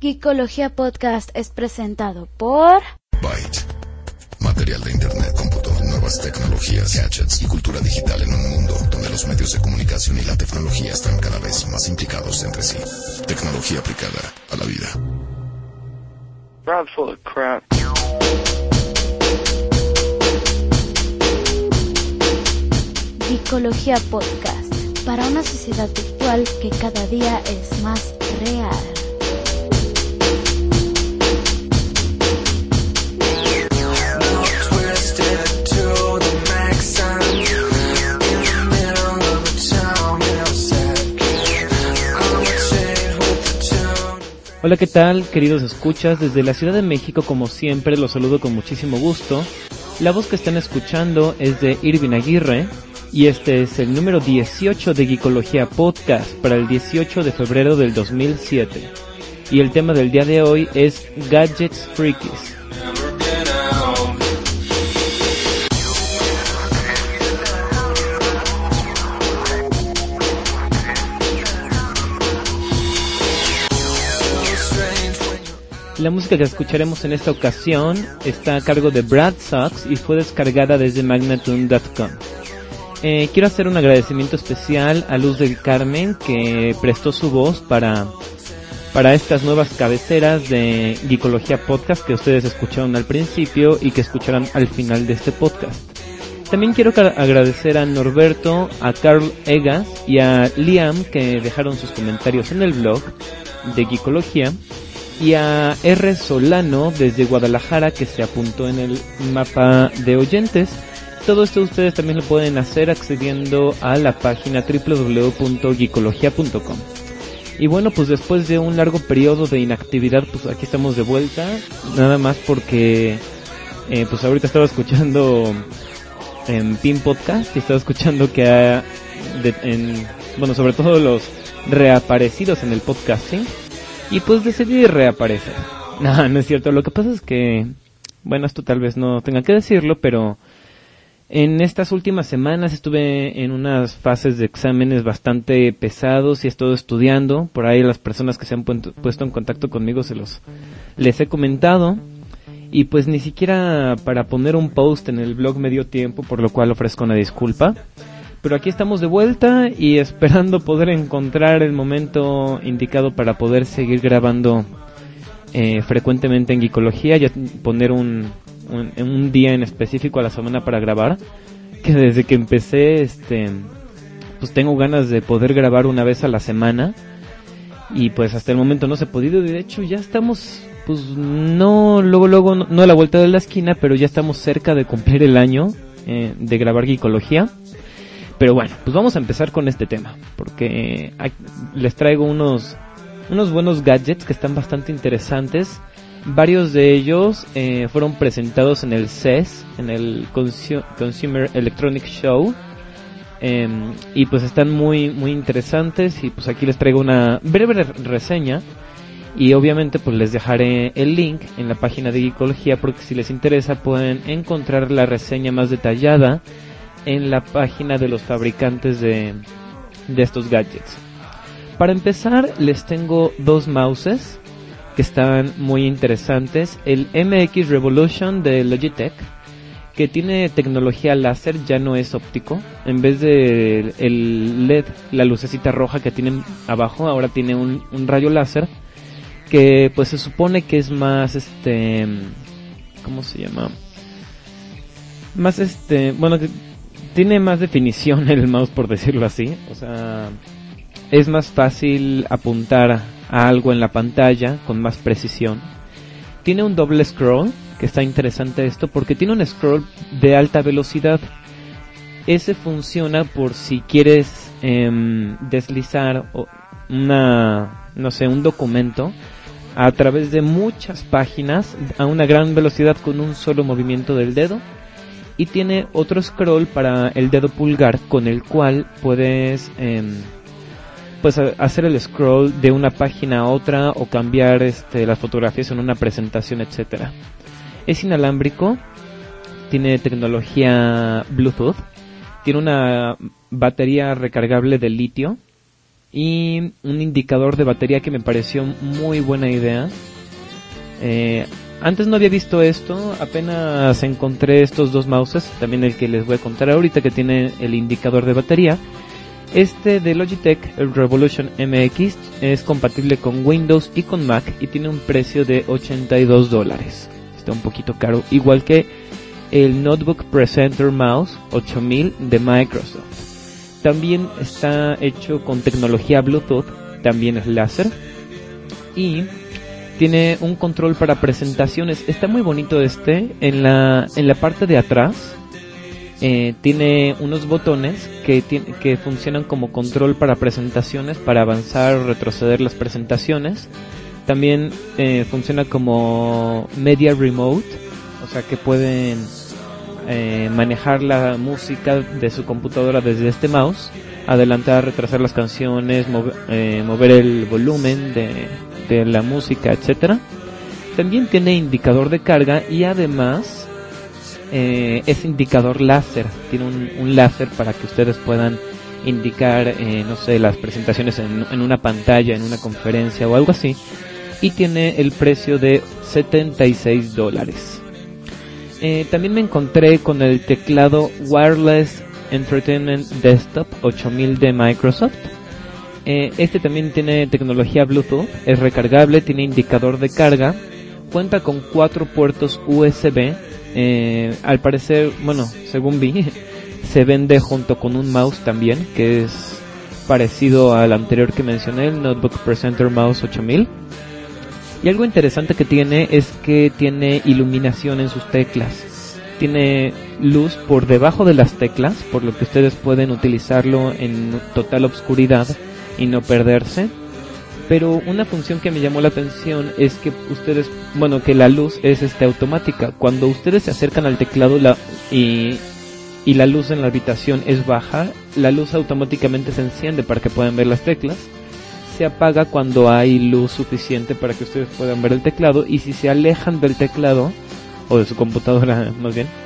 Geekología Podcast es presentado por Byte, material de internet, cómputo, nuevas tecnologías, gadgets y cultura digital en un mundo donde los medios de comunicación y la tecnología están cada vez más implicados entre sí. Tecnología aplicada a la vida. Rob's full of crap. Geekología Podcast, para una sociedad virtual que cada día es más real. Hola, ¿qué tal, queridos escuchas? Desde la Ciudad de México, como siempre, los saludo con muchísimo gusto. La voz que están escuchando es de Irving Aguirre, y este es el número 18 de Geekología Podcast para el 18 de febrero del 2007. Y el tema del día de hoy es Gadgets Freakies. La música que escucharemos en esta ocasión está a cargo de Brad Sox y fue descargada desde Magnatune.com. Quiero hacer un agradecimiento especial a Luz del Carmen, que prestó su voz para estas nuevas cabeceras de Geekología Podcast que ustedes escucharon al principio y que escucharán al final de este podcast. También quiero agradecer a Norberto, a Carl Egas y a Liam, que dejaron sus comentarios en el blog de Geekología, y a R. Solano desde Guadalajara, que se apuntó en el mapa de oyentes. Todo esto ustedes también lo pueden hacer accediendo a la página www.geekologia.com. Y bueno, pues después de un largo periodo de inactividad, pues aquí estamos de vuelta, nada más porque pues ahorita estaba escuchando en Pin Podcast y estaba escuchando que bueno, sobre todo los reaparecidos en el podcasting. Y pues decidí reaparecer. No es cierto. Lo que pasa es que, bueno, esto tal vez no tenga que decirlo, pero en estas últimas semanas estuve en unas fases de exámenes bastante pesados y he estado estudiando. Por ahí las personas que se han puesto en contacto conmigo les he comentado. Y pues ni siquiera para poner un post en el blog me dio tiempo, por lo cual ofrezco una disculpa. Pero aquí estamos de vuelta y esperando poder encontrar el momento indicado para poder seguir grabando frecuentemente en Geekología, y poner un día en específico a la semana para grabar, que desde que empecé pues tengo ganas de poder grabar una vez a la semana, y pues hasta el momento no se ha podido. De hecho ya estamos, pues no a la vuelta de la esquina, pero ya estamos cerca de cumplir el año de grabar Geekología. Pero bueno, pues vamos a empezar con este tema, porque les traigo unos buenos gadgets que están bastante interesantes. Varios de ellos fueron presentados en el CES, en el Consumer Electronics Show, y pues están muy muy interesantes. Y pues aquí les traigo una breve reseña, y obviamente pues les dejaré el link en la página de Geekología, porque si les interesa pueden encontrar la reseña más detallada en la página de los fabricantes de estos gadgets. Para empezar, les tengo dos mouses que están muy interesantes. El MX Revolution de Logitech, que tiene tecnología láser, ya no es óptico. En vez de el LED, la lucecita roja que tienen abajo, ahora tiene un rayo láser, que pues se supone que es más ¿cómo se llama? Más bueno, tiene más definición el mouse, por decirlo así. O sea, es más fácil apuntar a algo en la pantalla con más precisión. Tiene un doble scroll, que está interesante esto, porque tiene un scroll de alta velocidad. Ese funciona por si quieres deslizar un documento a través de muchas páginas a una gran velocidad con un solo movimiento del dedo. Y tiene otro scroll para el dedo pulgar, con el cual puedes pues hacer el scroll de una página a otra, o cambiar las fotografías en una presentación, etcétera. Es inalámbrico, tiene tecnología Bluetooth, tiene una batería recargable de litio, y un indicador de batería que me pareció muy buena idea. Antes no había visto esto, apenas encontré estos dos mouses, también el que les voy a contar ahorita, que tiene el indicador de batería. Este de Logitech, el Revolution MX, es compatible con Windows y con Mac y tiene un precio de $82. Está un poquito caro, igual que el Notebook Presenter Mouse 8000 de Microsoft. También está hecho con tecnología Bluetooth, también es láser, y tiene un control para presentaciones. Está muy bonito en la parte de atrás. Tiene unos botones que funcionan como control para presentaciones, para avanzar o retroceder las presentaciones. También funciona como media remote, o sea que pueden manejar la música de su computadora desde este mouse, adelantar, retrasar las canciones, mover el volumen de la música, etcétera. También tiene indicador de carga y además es indicador láser. Tiene un láser para que ustedes puedan indicar, no sé, las presentaciones en una pantalla, en una conferencia o algo así. Y tiene el precio de $76. También me encontré con el teclado Wireless Entertainment Desktop 8000 de Microsoft. Este también tiene tecnología Bluetooth, es recargable, tiene indicador de carga, cuenta con 4 puertos USB. Al parecer, bueno, según vi, se vende junto con un mouse también, que es parecido al anterior que mencioné, el Notebook Presenter Mouse 8000. Y algo interesante que tiene es que tiene iluminación en sus teclas. Tiene luz por debajo de las teclas, por lo que ustedes pueden utilizarlo en total oscuridad y no perderse. Pero una función que me llamó la atención es que que la luz es automática. Cuando ustedes se acercan al teclado y la luz en la habitación es baja, la luz automáticamente se enciende para que puedan ver las teclas. Se apaga cuando hay luz suficiente para que ustedes puedan ver el teclado, y si se alejan del teclado o de su computadora más bien,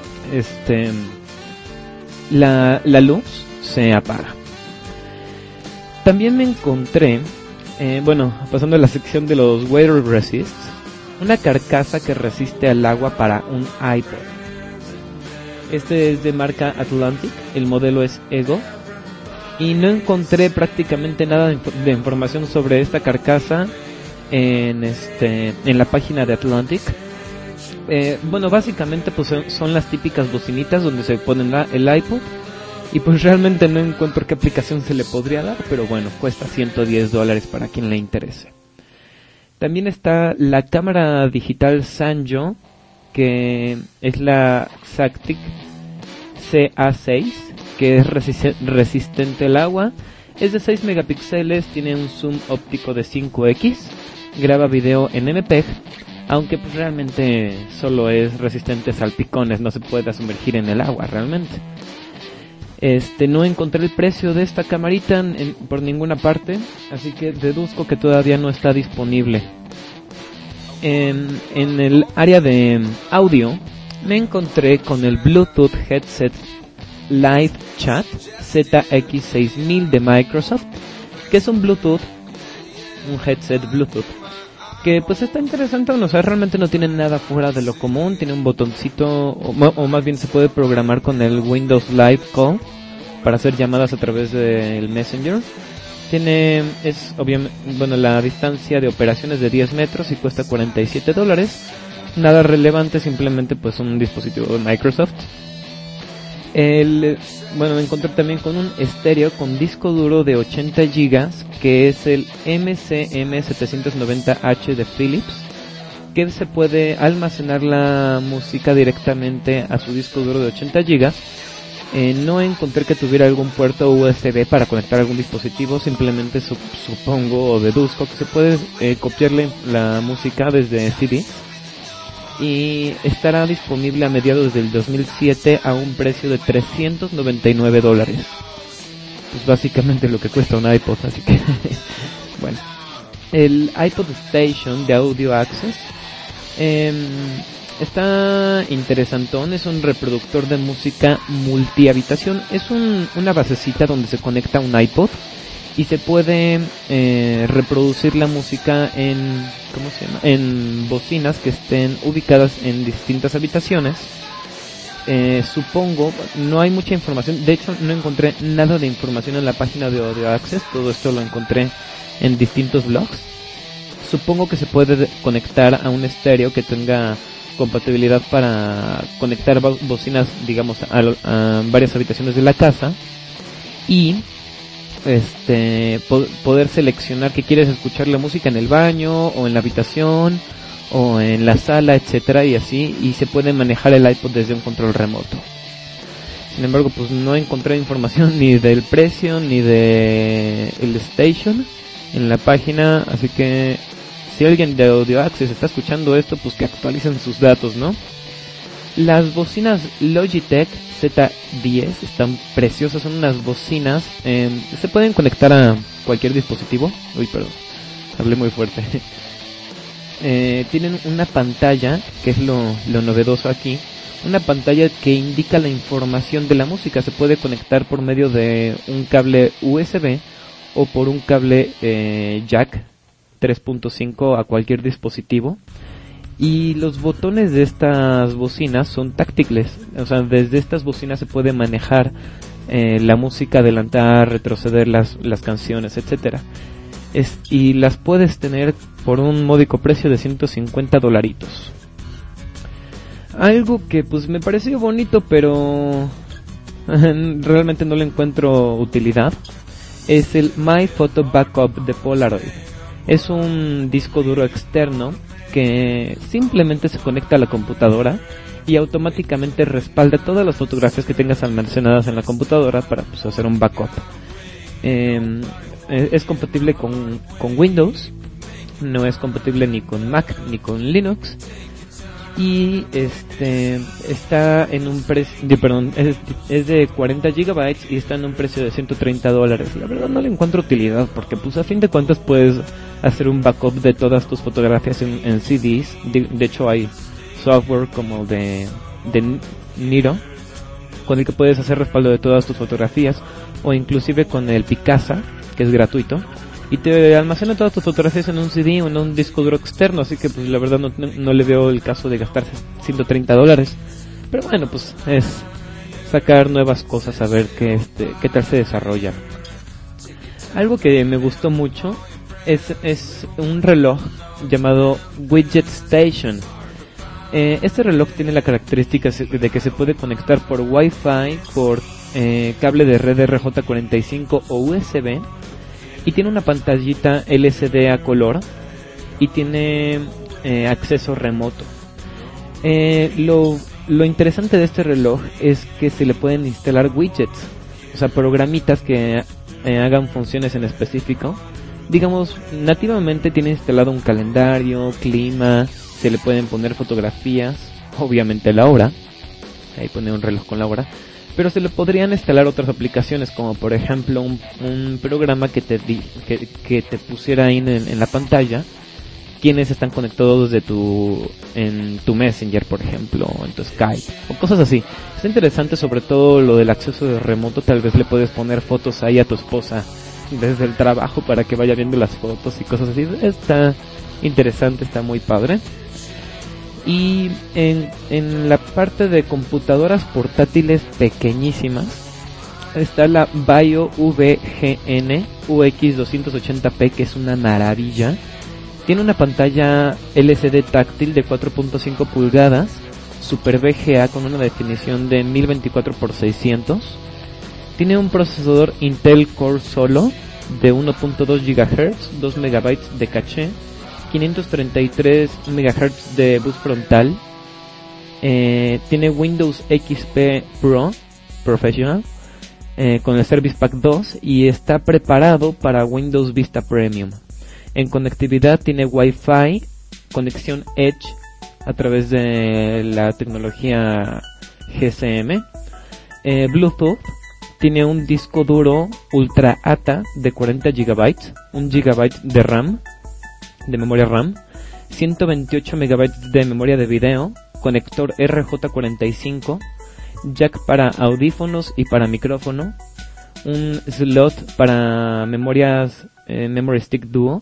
la luz se apaga. También me encontré, pasando a la sección de los Water Resist, una carcasa que resiste al agua para un iPod. Este es de marca Atlantic, el modelo es Ego, y no encontré prácticamente nada de información sobre esta carcasa en la página de Atlantic. Básicamente pues son las típicas bocinitas donde se ponen el iPod, y pues realmente no encuentro qué aplicación se le podría dar, pero bueno, cuesta $110 para quien le interese. También está la cámara digital Sanyo, que es la Xactic CA6, que es resistente al agua, es de 6 megapíxeles, tiene un zoom óptico de 5x, graba video en MPEG, aunque pues realmente solo es resistente a salpicones, no se puede sumergir en el agua realmente. No encontré el precio de esta camarita por ninguna parte, así que deduzco que todavía no está disponible. En el área de audio me encontré con el Bluetooth Headset Live Chat ZX6000 de Microsoft, que es un headset Bluetooth, que pues está interesante, o sea, realmente no tiene nada fuera de lo común. Tiene un botoncito, o más bien se puede programar con el Windows Live Call para hacer llamadas a través del Messenger. La distancia de operación es de 10 metros y cuesta $47. Nada relevante, simplemente pues un dispositivo de Microsoft. Me encontré también con un estéreo con disco duro de 80 GB, que es el MCM790H de Philips, que se puede almacenar la música directamente a su disco duro de 80 GB. No encontré que tuviera algún puerto USB para conectar algún dispositivo, simplemente supongo o deduzco que se puede copiar la música desde CD. Y estará disponible a mediados del 2007 a un precio de $399. Pues básicamente lo que cuesta un iPod, así que bueno. El iPod Station de Audio Access está interesantón, es un reproductor de música multihabitación. Es una basecita donde se conecta un iPod y se puede reproducir la música en, ¿cómo se llama?, en bocinas que estén ubicadas en distintas habitaciones. Supongo, no hay mucha información, de hecho no encontré nada de información en la página de Audio Access, todo esto lo encontré en distintos blogs. Supongo que se puede conectar a un estéreo que tenga compatibilidad para conectar bocinas, digamos, a varias habitaciones de la casa, y poder seleccionar que quieres escuchar la música en el baño o en la habitación o en la sala, etcétera, y así, y se puede manejar el iPod desde un control remoto. Sin embargo, pues no encontré información ni del precio ni de el station en la página, así que si alguien de Audio Access está escuchando esto, pues que actualicen sus datos, ¿no? Las bocinas Logitech Z10 están preciosas, son unas bocinas, se pueden conectar a cualquier dispositivo. Uy, perdón, hablé muy fuerte. Tienen una pantalla, que es lo novedoso aquí, una pantalla que indica la información de la música. Se puede conectar por medio de un cable USB o por un cable jack 3.5 a cualquier dispositivo. Y los botones de estas bocinas son táctiles, o sea, desde estas bocinas se puede manejar la música, adelantar, retroceder las canciones, etcétera. Y las puedes tener por un módico precio de $150. Algo que pues me pareció bonito, pero realmente no le encuentro utilidad, es el My Photo Backup de Polaroid. Es un disco duro externo que simplemente se conecta a la computadora y automáticamente respalda todas las fotografías que tengas almacenadas en la computadora para pues hacer un backup. Es compatible con Windows, no es compatible ni con Mac ni con Linux, y está en un precio, es de 40 GB y está en un precio de $130. La verdad no le encuentro utilidad, porque pues a fin de cuentas puedes hacer un backup de todas tus fotografías en CDs. De hecho hay software como de Niro, con el que puedes hacer respaldo de todas tus fotografías, o inclusive con el Picasa, que es gratuito, y te almacena todas tus fotografías en un CD o en un disco duro externo. Así que pues la verdad no le veo el caso de gastarse $130. Pero bueno, pues es sacar nuevas cosas, a ver qué tal se desarrolla. Algo que me gustó mucho es un reloj llamado Widget Station. Este reloj tiene la característica de que se puede conectar por Wi-Fi, por cable de red RJ45 o USB, y tiene una pantallita LCD a color y tiene acceso remoto. Lo interesante de este reloj es que se le pueden instalar widgets, o sea, programitas que hagan funciones en específico. Digamos, nativamente tiene instalado un calendario, clima, se le pueden poner fotografías, obviamente la hora, ahí pone un reloj con la hora, pero se le podrían instalar otras aplicaciones, como por ejemplo un programa que te pusiera ahí en la pantalla quienes están conectados en tu Messenger, por ejemplo, o en tu Skype, o cosas así. Está interesante, sobre todo lo del acceso de remoto. Tal vez le puedes poner fotos ahí a tu esposa desde el trabajo para que vaya viendo las fotos y cosas así. Está interesante, está muy padre. Y en la parte de computadoras portátiles pequeñísimas está la Vaio VGN UX280p, que es una maravilla. Tiene una pantalla LCD táctil de 4.5 pulgadas, Super VGA con una definición de 1024x600. Tiene un procesador Intel Core Solo de 1.2 GHz, 2 MB de caché, 533 MHz de bus frontal. Tiene Windows XP Pro Professional con el Service Pack 2 y está preparado para Windows Vista Premium. En conectividad tiene Wi-Fi, conexión Edge a través de la tecnología GSM, Bluetooth. Tiene un disco duro Ultra ATA de 40 GB, 1 GB de RAM, de memoria RAM, 128 MB de memoria de video, conector RJ45, jack para audífonos y para micrófono, un slot para memorias Memory Stick Duo,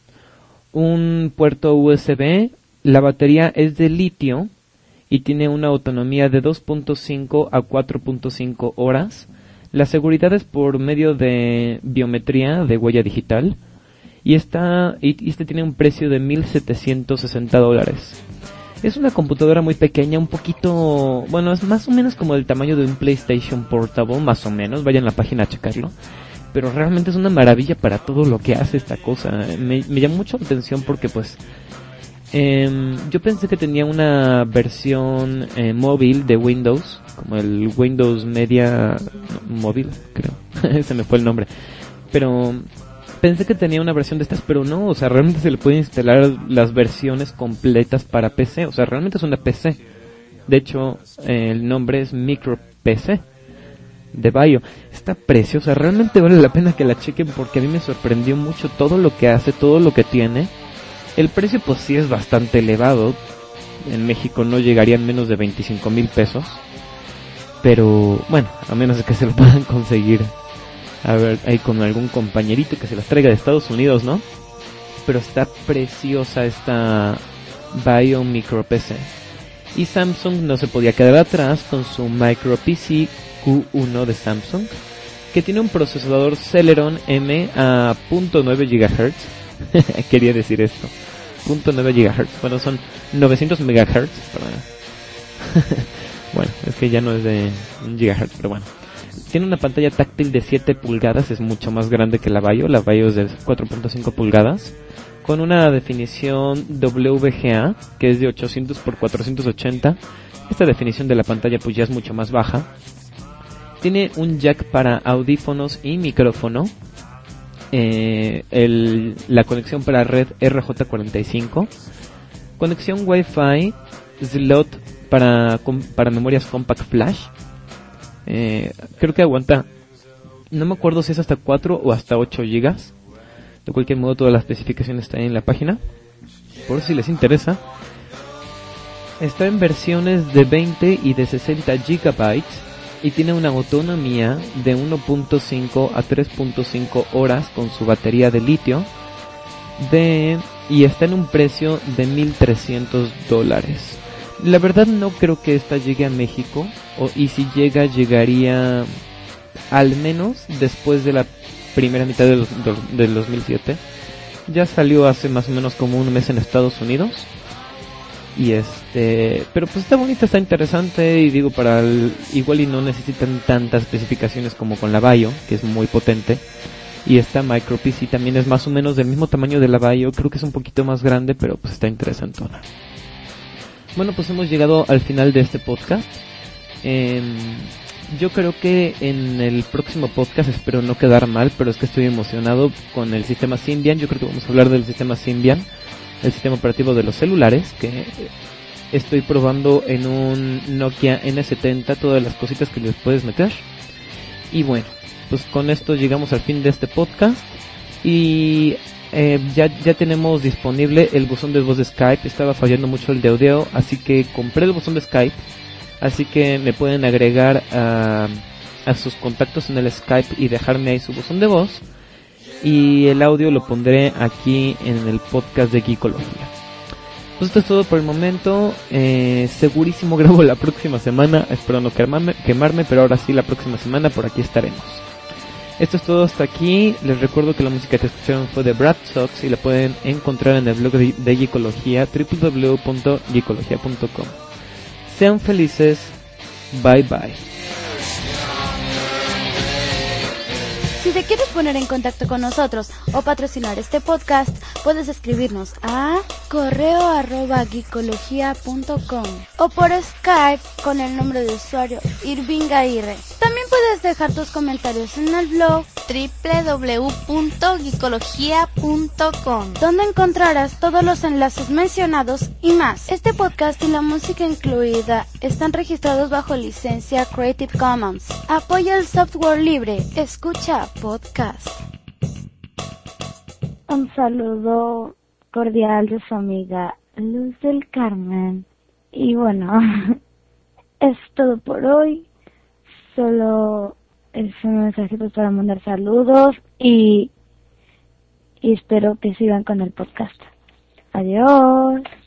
un puerto USB, la batería es de litio y tiene una autonomía de 2.5 a 4.5 horas. La seguridad es por medio de biometría de huella digital y este tiene un precio de $1,760. Es una computadora muy pequeña, un poquito, bueno, es más o menos como el tamaño de un PlayStation Portable, más o menos, vayan a la página a checarlo. Pero realmente es una maravilla para todo lo que hace esta cosa. Me llamó mucho la atención porque pues yo pensé que tenía una versión móvil de Windows, como el Windows Media móvil, creo. Se me fue el nombre. Pero pensé que tenía una versión de estas, pero no, o sea, realmente se le puede instalar las versiones completas para PC, o sea, realmente es una PC. De hecho, el nombre es Micro PC de Vaio. Está preciosa, realmente vale la pena que la chequen porque a mí me sorprendió mucho todo lo que hace, todo lo que tiene. El precio pues sí es bastante elevado, en México no llegarían menos de 25,000 pesos, pero bueno, a menos de que se lo puedan conseguir, a ver, ahí con algún compañerito que se las traiga de Estados Unidos, ¿no? Pero está preciosa esta Vaio Micro PC. Y Samsung no se podía quedar atrás con su Micro PC Q1 de Samsung, que tiene un procesador Celeron M a 0.9 GHz. Quería decir esto, 0.9 GHz, bueno, son 900 MHz para... bueno, es que ya no es de 1 GHz, pero bueno. Tiene una pantalla táctil de 7 pulgadas, es mucho más grande que la Vaio es de 4.5 pulgadas, con una definición WGA, que es de 800 x 480. Esta definición de la pantalla pues ya es mucho más baja. Tiene un jack para audífonos y micrófono. La conexión para red RJ45. Conexión Wi-Fi. Slot para memorias Compact Flash. Creo que aguanta. No me acuerdo si es hasta 4 o hasta 8 GB. De cualquier modo, todas las especificaciones están en la página, por si les interesa. Está en versiones de 20 y de 60 GB. Y tiene una autonomía de 1.5 a 3.5 horas con su batería de litio. Y está en un precio de $1,300. La verdad no creo que esta llegue a México. Y si llegaría al menos después de la primera mitad del 2007. Ya salió hace más o menos como un mes en Estados Unidos. Y pero pues está bonita, está interesante. Y digo, igual y no necesitan tantas especificaciones como con la Vaio, que es muy potente. Y esta Micro PC también es más o menos del mismo tamaño de la Vaio. Creo que es un poquito más grande, pero pues está interesantona. Bueno, pues hemos llegado al final de este podcast. Yo creo que en el próximo podcast, espero no quedar mal, pero es que estoy emocionado con el sistema Symbian. Yo creo que vamos a hablar del sistema Symbian, el sistema operativo de los celulares, que estoy probando en un Nokia N70, todas las cositas que les puedes meter. Y bueno, pues con esto llegamos al fin de este podcast. Y ya tenemos disponible el buzón de voz de Skype. Estaba fallando mucho el de audio, así que compré el buzón de Skype. Así que me pueden agregar a sus contactos en el Skype y dejarme ahí su buzón de voz. Y el audio lo pondré aquí en el podcast de Geekología. Pues esto es todo por el momento. Segurísimo grabo la próxima semana. Espero no quemarme, pero ahora sí, la próxima semana por aquí estaremos. Esto es todo hasta aquí. Les recuerdo que la música que escucharon fue de Brad Sox y la pueden encontrar en el blog de Geekología, www.geekología.com. Sean felices. Bye bye. Si te quieres poner en contacto con nosotros o patrocinar este podcast, puedes escribirnos a correo@geekología.com o por Skype con el nombre de usuario Irving Aguirre. También puedes dejar tus comentarios en el blog www.geekología.com, donde encontrarás todos los enlaces mencionados y más. Este podcast y la música incluida están registrados bajo licencia Creative Commons. Apoya el software libre. Escucha podcast. Un saludo cordial de su amiga Luz del Carmen. Y bueno, es todo por hoy. Solo es un mensaje pues para mandar saludos y espero que sigan con el podcast. Adiós.